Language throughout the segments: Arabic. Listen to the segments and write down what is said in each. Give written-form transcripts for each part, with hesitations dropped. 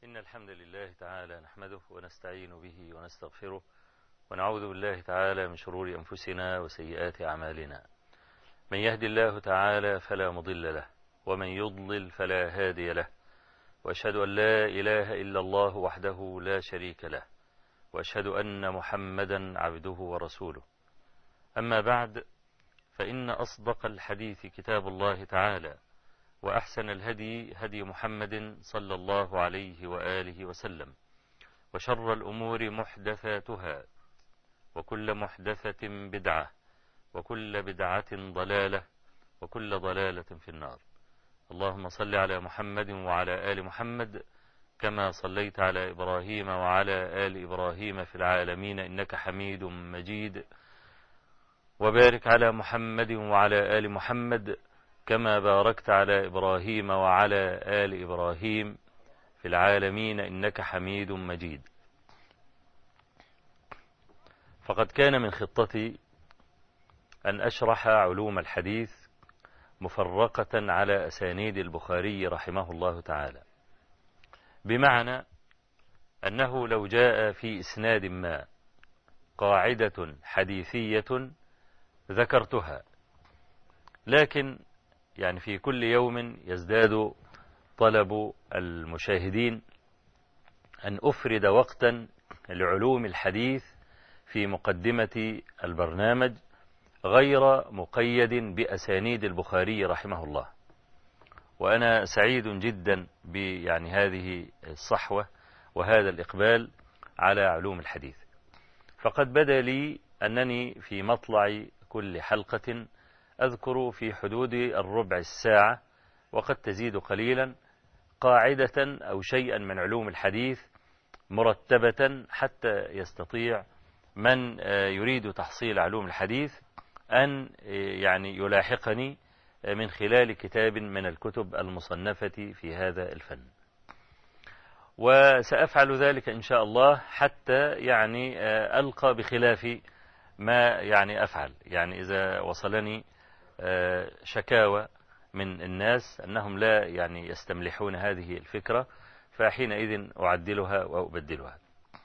إن الحمد لله تعالى نحمده ونستعين به ونستغفره ونعوذ بالله تعالى من شرور أنفسنا وسيئات أعمالنا. من يهدي الله تعالى فلا مضل له ومن يضلل فلا هادي له، وأشهد أن لا إله إلا الله وحده لا شريك له، وأشهد أن محمدا عبده ورسوله. أما بعد، فإن أصدق الحديث كتاب الله تعالى، وأحسن الهدي هدي محمد صلى الله عليه وآله وسلم، وشر الأمور محدثاتها، وكل محدثة بدعة، وكل بدعة ضلالة، وكل ضلالة في النار. اللهم صل على محمد وعلى آل محمد كما صليت على إبراهيم وعلى آل إبراهيم في العالمين إنك حميد مجيد، وبارك على محمد وعلى آل محمد كما باركت على إبراهيم وعلى آل إبراهيم في العالمين إنك حميد مجيد. فقد كان من خطتي أن أشرح علوم الحديث مفرقة على أسانيد البخاري رحمه الله تعالى، بمعنى أنه لو جاء في إسناد ما قاعدة حديثية ذكرتها، لكن يعني في كل يوم يزداد طلب المشاهدين أن أفرد وقتا لعلوم الحديث في مقدمة البرنامج غير مقيد بأسانيد البخاري رحمه الله. وأنا سعيد جدا يعني هذه الصحوة وهذا الإقبال على علوم الحديث، فقد بدا لي أنني في مطلع كل حلقة أذكر في حدود الربع الساعة وقد تزيد قليلا قاعدة أو شيئا من علوم الحديث مرتبة، حتى يستطيع من يريد تحصيل علوم الحديث أن يعني يلاحقني من خلال كتاب من الكتب المصنفة في هذا الفن. وسأفعل ذلك إن شاء الله حتى يعني ألقى بخلاف ما يعني أفعل. يعني إذا وصلني شكاوى من الناس أنهم لا يعني يستملحون هذه الفكرة، فحينئذ أعدلها وأبدلها.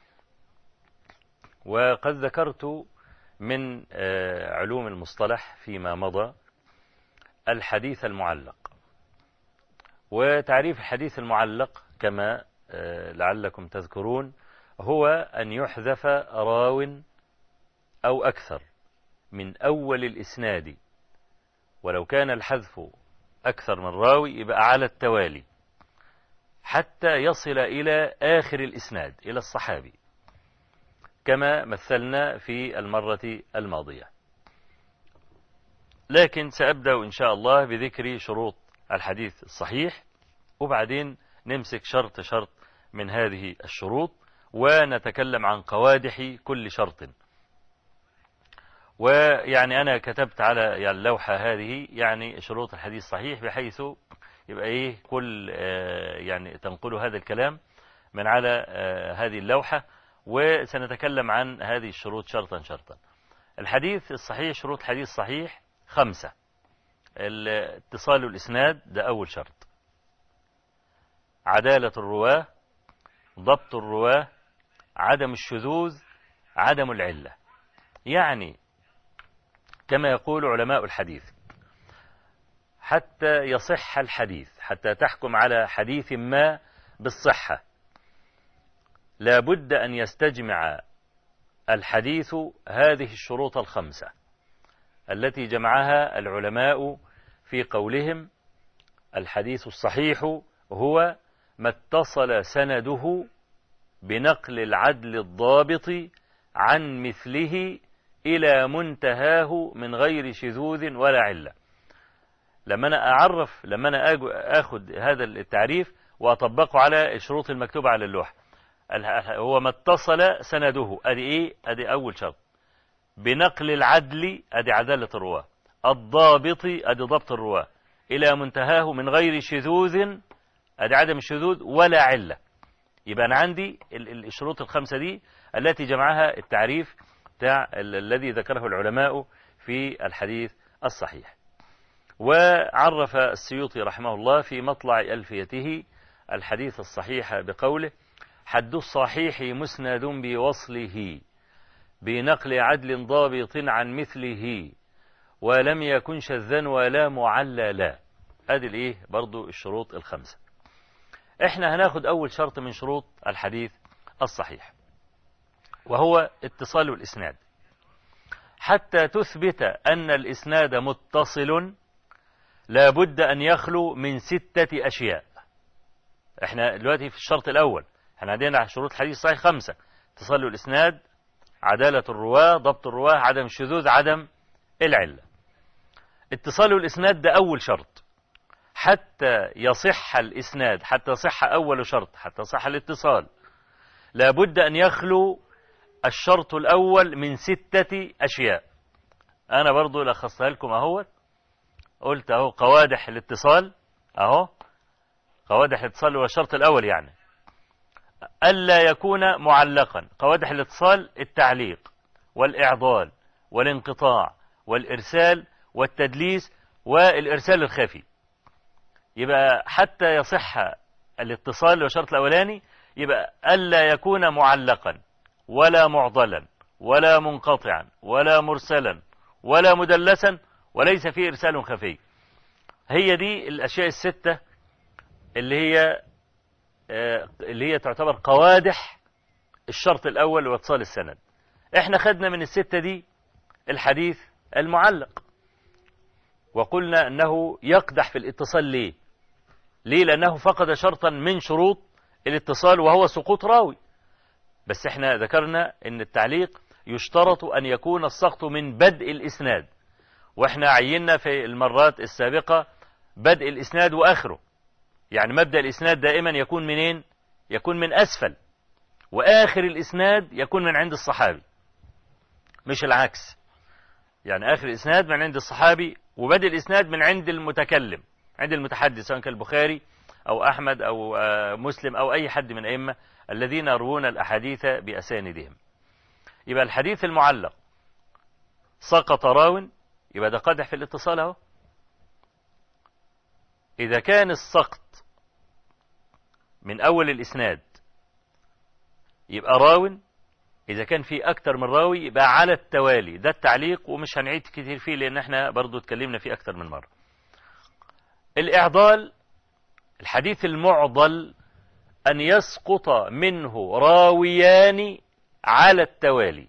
وقد ذكرت من علوم المصطلح فيما مضى الحديث المعلق. وتعريف الحديث المعلق كما لعلكم تذكرون هو أن يحذف راو أو أكثر من أول الإسناد، ولو كان الحذف أكثر من راوي يبقى على التوالي حتى يصل إلى آخر الإسناد إلى الصحابي، كما مثلنا في المرة الماضية. لكن سأبدأ إن شاء الله بذكر شروط الحديث الصحيح، وبعدين نمسك شرط شرط من هذه الشروط ونتكلم عن قوادح كل شرط. ويعني أنا كتبت على يعني اللوحة هذه يعني شروط الحديث الصحيح، بحيث يبقى كل يعني تنقل هذا الكلام من على هذه اللوحة، وسنتكلم عن هذه الشروط شرطا شرطا. الحديث الصحيح، شروط الحديث الصحيح 5. اتصال الإسناد، ده أول شرط. عدالة الرواة، ضبط الرواة، عدم الشذوذ، عدم العلة. يعني كما يقول علماء الحديث، حتى يصح الحديث، حتى تحكم على حديث ما بالصحة، لا بد أن يستجمع الحديث هذه الشروط 5 التي جمعها العلماء في قولهم: الحديث الصحيح هو ما اتصل سنده بنقل العدل الضابط عن مثله إلى منتهاه من غير شذوذ ولا علة. لما أنا أخذ هذا التعريف وأطبقه على الشروط المكتوبة على اللوحة، هو ما اتصل سنده، أدي أول شرط. بنقل العدل، أدي عدالة الرواة. الضابط، أدي ضبط الرواة. إلى منتهاه من غير شذوذ، أدي عدم الشذوذ ولا علة. يبقى أنا عندي الشروط 5 دي التي جمعها التعريف الذي ذكره العلماء في الحديث الصحيح. وعرف السيوطي رحمه الله في مطلع ألفيته الحديث الصحيح بقوله: حد الصحيح مسند بوصله بنقل عدل ضابط عن مثله ولم يكن شذا ولا معللا. ادي الايه برضو الشروط الخمسة. احنا هناخد اول شرط من شروط الحديث الصحيح، وهو اتصال الاسناد. حتى تثبت ان الاسناد متصل لابد ان يخلو من 6 اشياء. احنا دلوقتي في الشرط الاول، احنا عندنا شروط الحديث الصحيح 5: اتصال الاسناد، عدالة الرواة، ضبط الرواة، عدم الشذوذ، عدم العلة. اتصال الاسناد ده اول شرط. حتى يصح الاسناد، حتى يصح اول شرط، حتى يصح الاتصال، لابد ان يخلو الشرط الاول من 6 اشياء. انا برضو لخصتها لكم اهو، قلت اهو قوادح الاتصال، اهو قوادح الاتصال هو الشرط الاول، يعني الا يكون معلقا. قوادح الاتصال: التعليق والاعضال والانقطاع والارسال والتدليس والارسال الخفي. يبقى حتى يصح الاتصال اللي هو الشرط الاولاني، يبقى الا يكون معلقا ولا معضلا ولا منقطعا ولا مرسلا ولا مدلسا وليس فيه ارسال خفي. هي دي الاشياء ال6 اللي هي تعتبر قوادح الشرط الاول واتصال السند. احنا خدنا من ال6 دي الحديث المعلق، وقلنا انه يقدح في الاتصال. ليه؟ لانه فقد شرطا من شروط الاتصال، وهو سقوط راوي. بس احنا ذكرنا ان التعليق يشترط ان يكون السقط من بدء الاسناد، واحنا عينا في المرات السابقة بدء الاسناد واخره. يعني مبدأ الاسناد دائما يكون منين؟ يكون من اسفل، واخر الاسناد يكون من عند الصحابي، مش العكس. يعني اخر الاسناد من عند الصحابي، وبدء الاسناد من عند المتكلم، عند المتحدث، سواء كان البخاري او احمد او مسلم او اي حد من ائمه الذين يروون الاحاديث باساندهم. يبقى الحديث المعلق سقط راو، يبقى ده قدح في الاتصال اهو. اذا كان السقط من اول الاسناد يبقى راو، اذا كان في اكتر من راوي يبقى على التوالي. ده التعليق، ومش هنعيد كتير فيه لان احنا برضو اتكلمنا فيه اكتر من مرة. الاعضال، الحديث المعضل ان يسقط منه راويان على التوالي،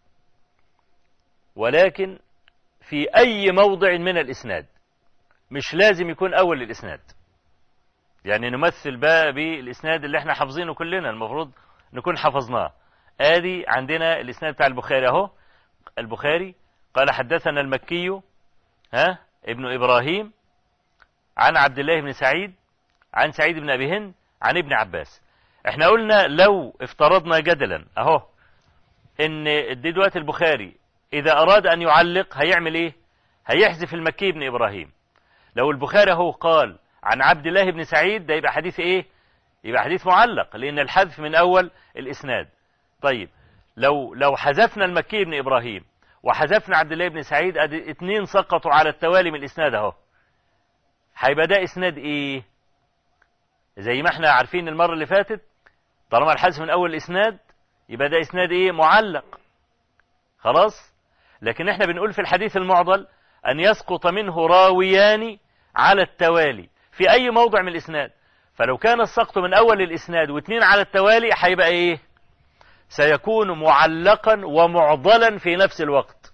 ولكن في اي موضع من الاسناد، مش لازم يكون اول الاسناد. يعني نمثل بقى بالاسناد اللي احنا حافظينه كلنا، المفروض نكون حفظناه. ادي عندنا الاسناد بتاع البخاري اهو. البخاري قال: حدثنا المكي ابن ابراهيم عن عبد الله بن سعيد عن سعيد بن ابي هند عن ابن عباس. احنا قلنا لو افترضنا جدلا اهو ان دلوقتي البخاري اذا اراد ان يعلق هيعمل ايه؟ هيحذف المكي بن ابراهيم. لو البخاري اهو قال عن عبد الله بن سعيد، ده يبقى حديث ايه؟ يبقى حديث معلق، لان الحذف من اول الاسناد. طيب لو حذفنا المكي بن ابراهيم وحذفنا عبد الله بن سعيد، ادي 2 سقطوا على التوالي من الاسناد اهو. هيبقى ده اسناد ايه؟ زي ما احنا عارفين المرة اللي فاتت، طالما الحذف من اول الاسناد يبقى ده اسناد ايه؟ معلق. خلاص. لكن احنا بنقول في الحديث المعضل ان يسقط منه راويان على التوالي في اي موضع من الاسناد. فلو كان السقط من اول الاسناد و2 على التوالي هيبقى ايه؟ سيكون معلقا ومعضلا في نفس الوقت.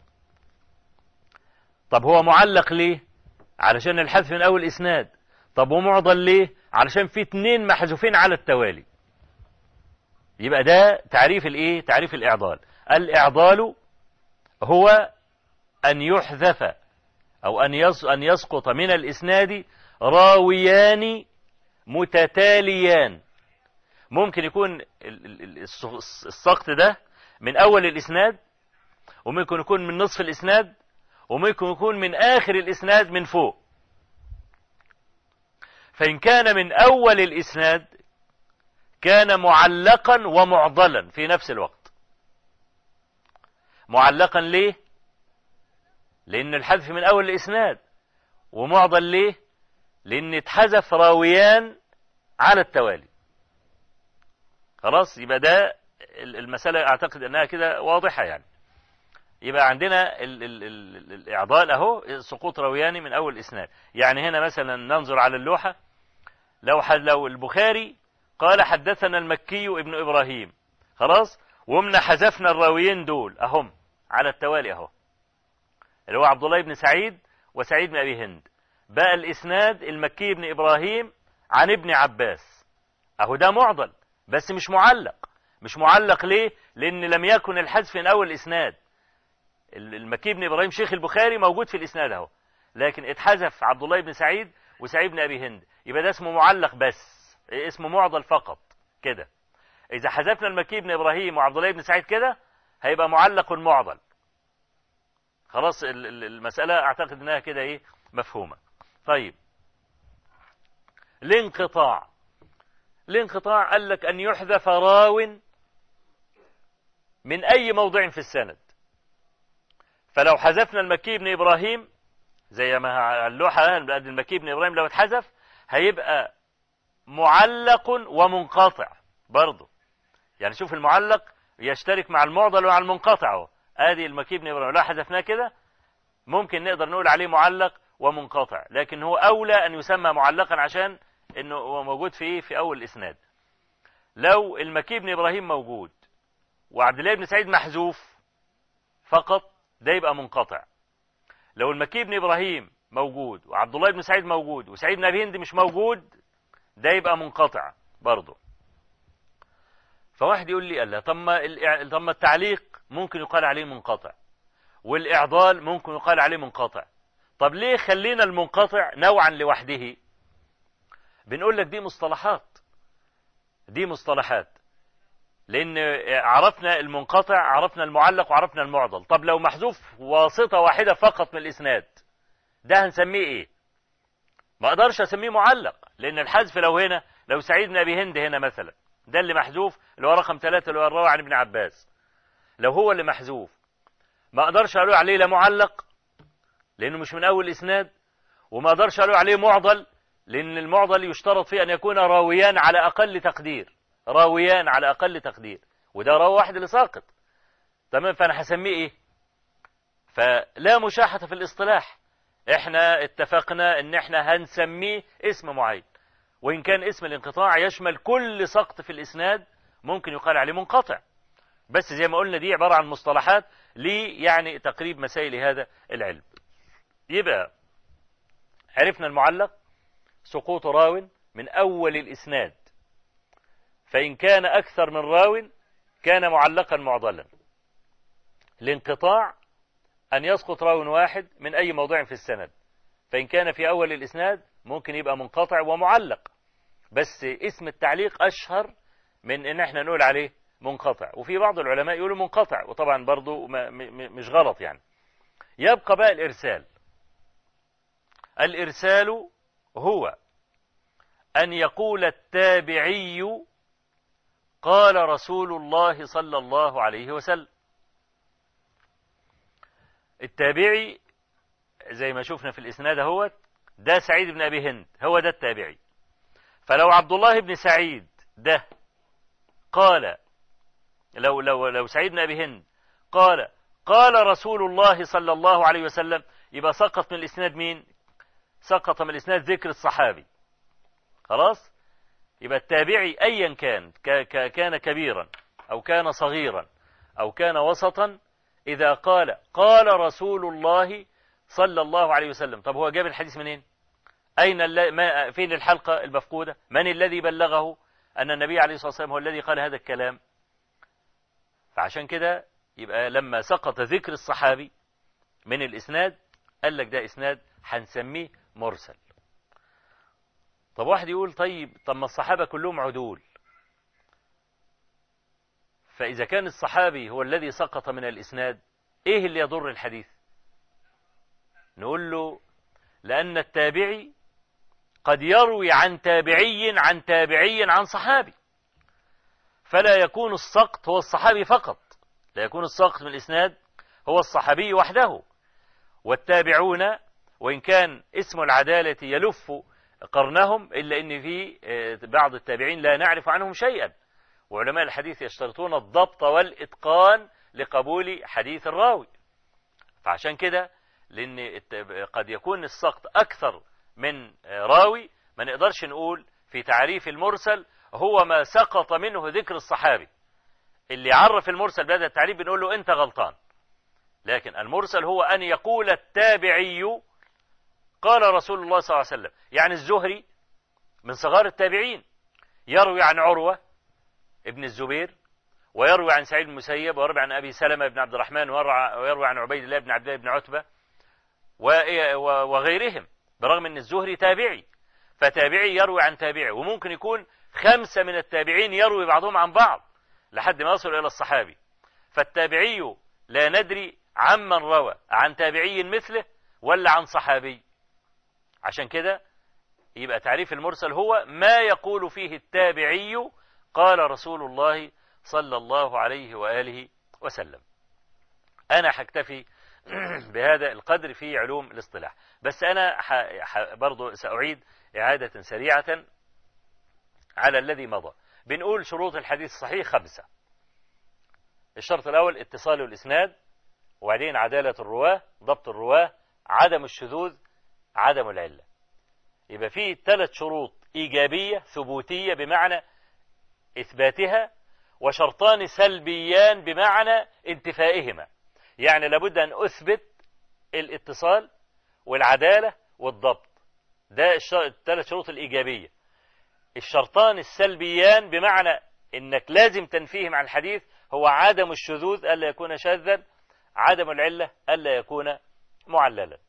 طب هو معلق ليه؟ علشان الحذف من اول الاسناد. طب ومعضل ليه؟ علشان في 2 محذوفين على التوالي. يبقى ده تعريف الايه؟ تعريف الاعضال. الاعضال هو ان يحذف او ان يسقط من الاسناد راويان متتاليان. ممكن يكون السقط ده من اول الاسناد، وممكن يكون من نصف الاسناد، وممكن يكون من اخر الاسناد من فوق. فان كان من اول الاسناد كان معلقا ومعضلا في نفس الوقت. معلقا ليه؟ لان الحذف من اول الاسناد. ومعضل ليه؟ لان اتحذف راويان على التوالي. خلاص، يبقى ده المسألة أعتقد أنها كده واضحة يعني. يبقى عندنا الإعضال أهو سقوط رويان من أول إسناد. يعني هنا مثلا ننظر على اللوحة، لو البخاري قال حدثنا المكي ابن إبراهيم، خلاص، ومنا حذفنا الراويين دول أهم على التوالي أهو، اللي هو عبد الله بن سعيد وسعيد بن أبي هند. بقى الإسناد المكي بن إبراهيم عن ابن عباس، أهو ده معضل بس مش معلق. مش معلق ليه؟ لأن لم يكن الحذف من أول الإسناد. المكي بن إبراهيم شيخ البخاري موجود في الإسناد أهو، لكن اتحذف عبد الله بن سعيد وسعيد بن أبي هند، يبقى ده اسمه معلق بس، اسمه معضل فقط كده. إذا حذفنا المكي بن إبراهيم وعبد الله بن سعيد كده هيبقى معلق معضل. خلاص، المسألة أعتقد أنها كده إيه مفهومة. طيب، الانقطاع قال لك أن يحذف راو من أي موضع في السند. فلو حذفنا المكي بن إبراهيم زي ما اللوحة المكي بن إبراهيم لو اتحذف هيبقى معلق ومنقطع برضه. يعني شوف، المعلق يشترك مع المعضل ومع المنقطع اهو. ادي المكي بن إبراهيم لو حذفناه كده ممكن نقدر نقول عليه معلق ومنقطع، لكن هو أولى أن يسمى معلقا عشان انه هو موجود في اول الاسناد. لو المكي بن إبراهيم موجود وعبد الله بن سعيد محذوف فقط ده يبقى منقطع. لو المكي بن إبراهيم موجود وعبد الله بن سعيد موجود وسعيد بن أبي هند مش موجود ده يبقى منقطع برضه. فواحد يقول لي ألا طب ما التعليق ممكن يقال عليه منقطع والإعضال ممكن يقال عليه منقطع، طب ليه خلينا المنقطع نوعا لوحده؟ بنقول لك دي مصطلحات لأن عرفنا المنقطع، عرفنا المعلق، وعرفنا المعضل. طب لو محذوف واسطة واحدة فقط من الإسناد ده هنسميه إيه؟ ما أقدرش أسميه معلق، لأن الحذف لو سعيد بن أبي هند هنا مثلا ده اللي محذوف، اللي هو رقم 3 اللي هو الراوي عن ابن عباس، لو هو اللي محذوف ما أقدرش أقول عليه لا معلق لأنه مش من أول إسناد، وما أقدرش أقول عليه معضل لأن المعضل يشترط فيه أن يكون راويان على أقل تقدير، وده راوي واحد اللي ساقط. تمام، فأنا هسميه إيه؟ فلا مشاحة في الاصطلاح، إحنا اتفقنا إن إحنا هنسميه اسم معين، وإن كان اسم الانقطاع يشمل كل سقط في الإسناد ممكن يقال عليه منقطع، بس زي ما قلنا دي عبارة عن مصطلحات لي يعني تقريب مسائل هذا العلم. يبقى عرفنا المعلق سقوط راو من أول الإسناد، فإن كان أكثر من راو كان معلقا معضلا. الانقطاع أن يسقط راو واحد من أي موضع في السند، فإن كان في أول الإسناد ممكن يبقى منقطع ومعلق، بس اسم التعليق أشهر من إن احنا نقول عليه منقطع، وفي بعض العلماء يقولوا منقطع، وطبعا برضو مش غلط يعني. يبقى بقى الإرسال هو أن يقول التابعي قال رسول الله صلى الله عليه وسلم. التابعي زي ما شفنا في الإسناد هو ده سعيد بن أبي هند، هو ده التابعي. فلو عبد الله بن سعيد ده قال لو سعيد بن أبي هند قال رسول الله صلى الله عليه وسلم، يبقى سقط من الإسناد مين؟ سقط من الإسناد ذكر الصحابي. خلاص، يبقى التابعي أيا كان كبيرا أو كان صغيرا أو كان وسطا، إذا قال رسول الله صلى الله عليه وسلم، طب هو جاب الحديث منين؟ فين الحلقة المفقودة؟ من الذي بلغه أن النبي عليه الصلاة والسلام هو الذي قال هذا الكلام؟ فعشان كده يبقى لما سقط ذكر الصحابي من الإسناد قال لك ده إسناد هنسميه مرسل. طب واحد يقول طب ما الصحابة كلهم عدول، فإذا كان الصحابي هو الذي سقط من الإسناد إيه اللي يضر الحديث؟ نقول له لأن التابعي قد يروي عن تابعي عن صحابي، فلا يكون السقط هو الصحابي فقط، لا يكون السقط من الإسناد هو الصحابي وحده. والتابعون وإن كان اسم العدالة يلف قرنهم، إلا أن في بعض التابعين لا نعرف عنهم شيئا، وعلماء الحديث يشترطون الضبط والإتقان لقبول حديث الراوي. فعشان كده لأن قد يكون السقط أكثر من راوي، ما نقدرش نقول في تعريف المرسل هو ما سقط منه ذكر الصحابي. اللي يعرف المرسل بهذا التعريف بنقول له أنت غلطان. لكن المرسل هو أن يقول التابعي قال رسول الله صلى الله عليه وسلم. يعني الزهري من صغار التابعين يروي عن عروة ابن الزبير، ويروي عن سعيد المسيب، ويروي عن أبي سلمة بن عبد الرحمن، ويروي عن عبيد الله بن عبد الله بن عتبة وغيرهم، برغم أن الزهري تابعي. فتابعي يروي عن تابعي، وممكن يكون 5 من التابعين يروي بعضهم عن بعض لحد ما يصل إلى الصحابي. فالتابعي لا ندري عمن روى، عن تابعي مثله ولا عن صحابي. عشان كده يبقى تعريف المرسل هو ما يقول فيه التابعي قال رسول الله صلى الله عليه وآله وسلم. أنا هكتفي بهذا القدر في علوم الاصطلاح، بس أنا برضو سأعيد إعادة سريعة على الذي مضى. بنقول شروط الحديث الصحيح 5. الشرط الأول اتصال الإسناد، وبعدين عدالة الرواه، ضبط الرواه، عدم الشذوذ، عدم العلة. يبقى فيه 3 شروط إيجابية ثبوتية بمعنى إثباتها، وشرطان سلبيان بمعنى انتفائهما. يعني لابد أن أثبت الاتصال والعدالة والضبط، ده 3 شروط الإيجابية. الشرطان السلبيان بمعنى إنك لازم تنفيهم عن الحديث هو عدم الشذوذ ألا يكون شاذا، عدم العلة ألا يكون معللا.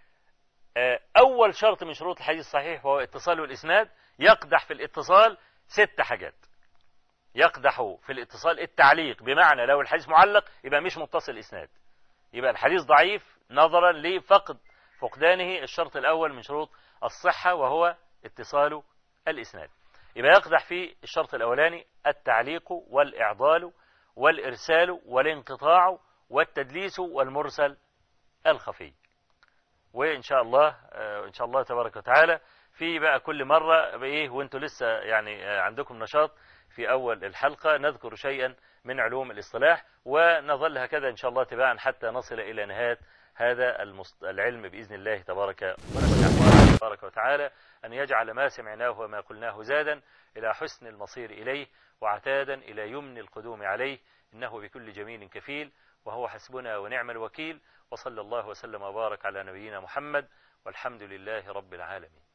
أول شرط من شروط الحديث الصحيح هو اتصال الإسناد. يقدح في الاتصال 6 حاجات. يقدح في الاتصال التعليق، بمعنى لو الحديث معلق يبقى مش متصل إسناد، يبقى الحديث ضعيف نظرا لفقدانه الشرط الأول من شروط الصحة وهو اتصال الإسناد. يبقى يقدح في الشرط الأولاني التعليق والإعضال والإرسال والانقطاع والتدليس والمرسل الخفي. وإن شاء الله تبارك وتعالى في بقى كل مرة بإيه وانتوا لسه يعني عندكم نشاط في أول الحلقة نذكر شيئا من علوم الاصطلاح، ونظل هكذا إن شاء الله تباعا حتى نصل إلى نهاية هذا العلم بإذن الله تبارك وتعالى، أن يجعل ما سمعناه وما قلناه زادا إلى حسن المصير إليه، وعتادا إلى يمن القدوم عليه، إنه بكل جميل كفيل، وهو حسبنا ونعم الوكيل. وصلى الله وسلم وبارك على نبينا محمد، والحمد لله رب العالمين.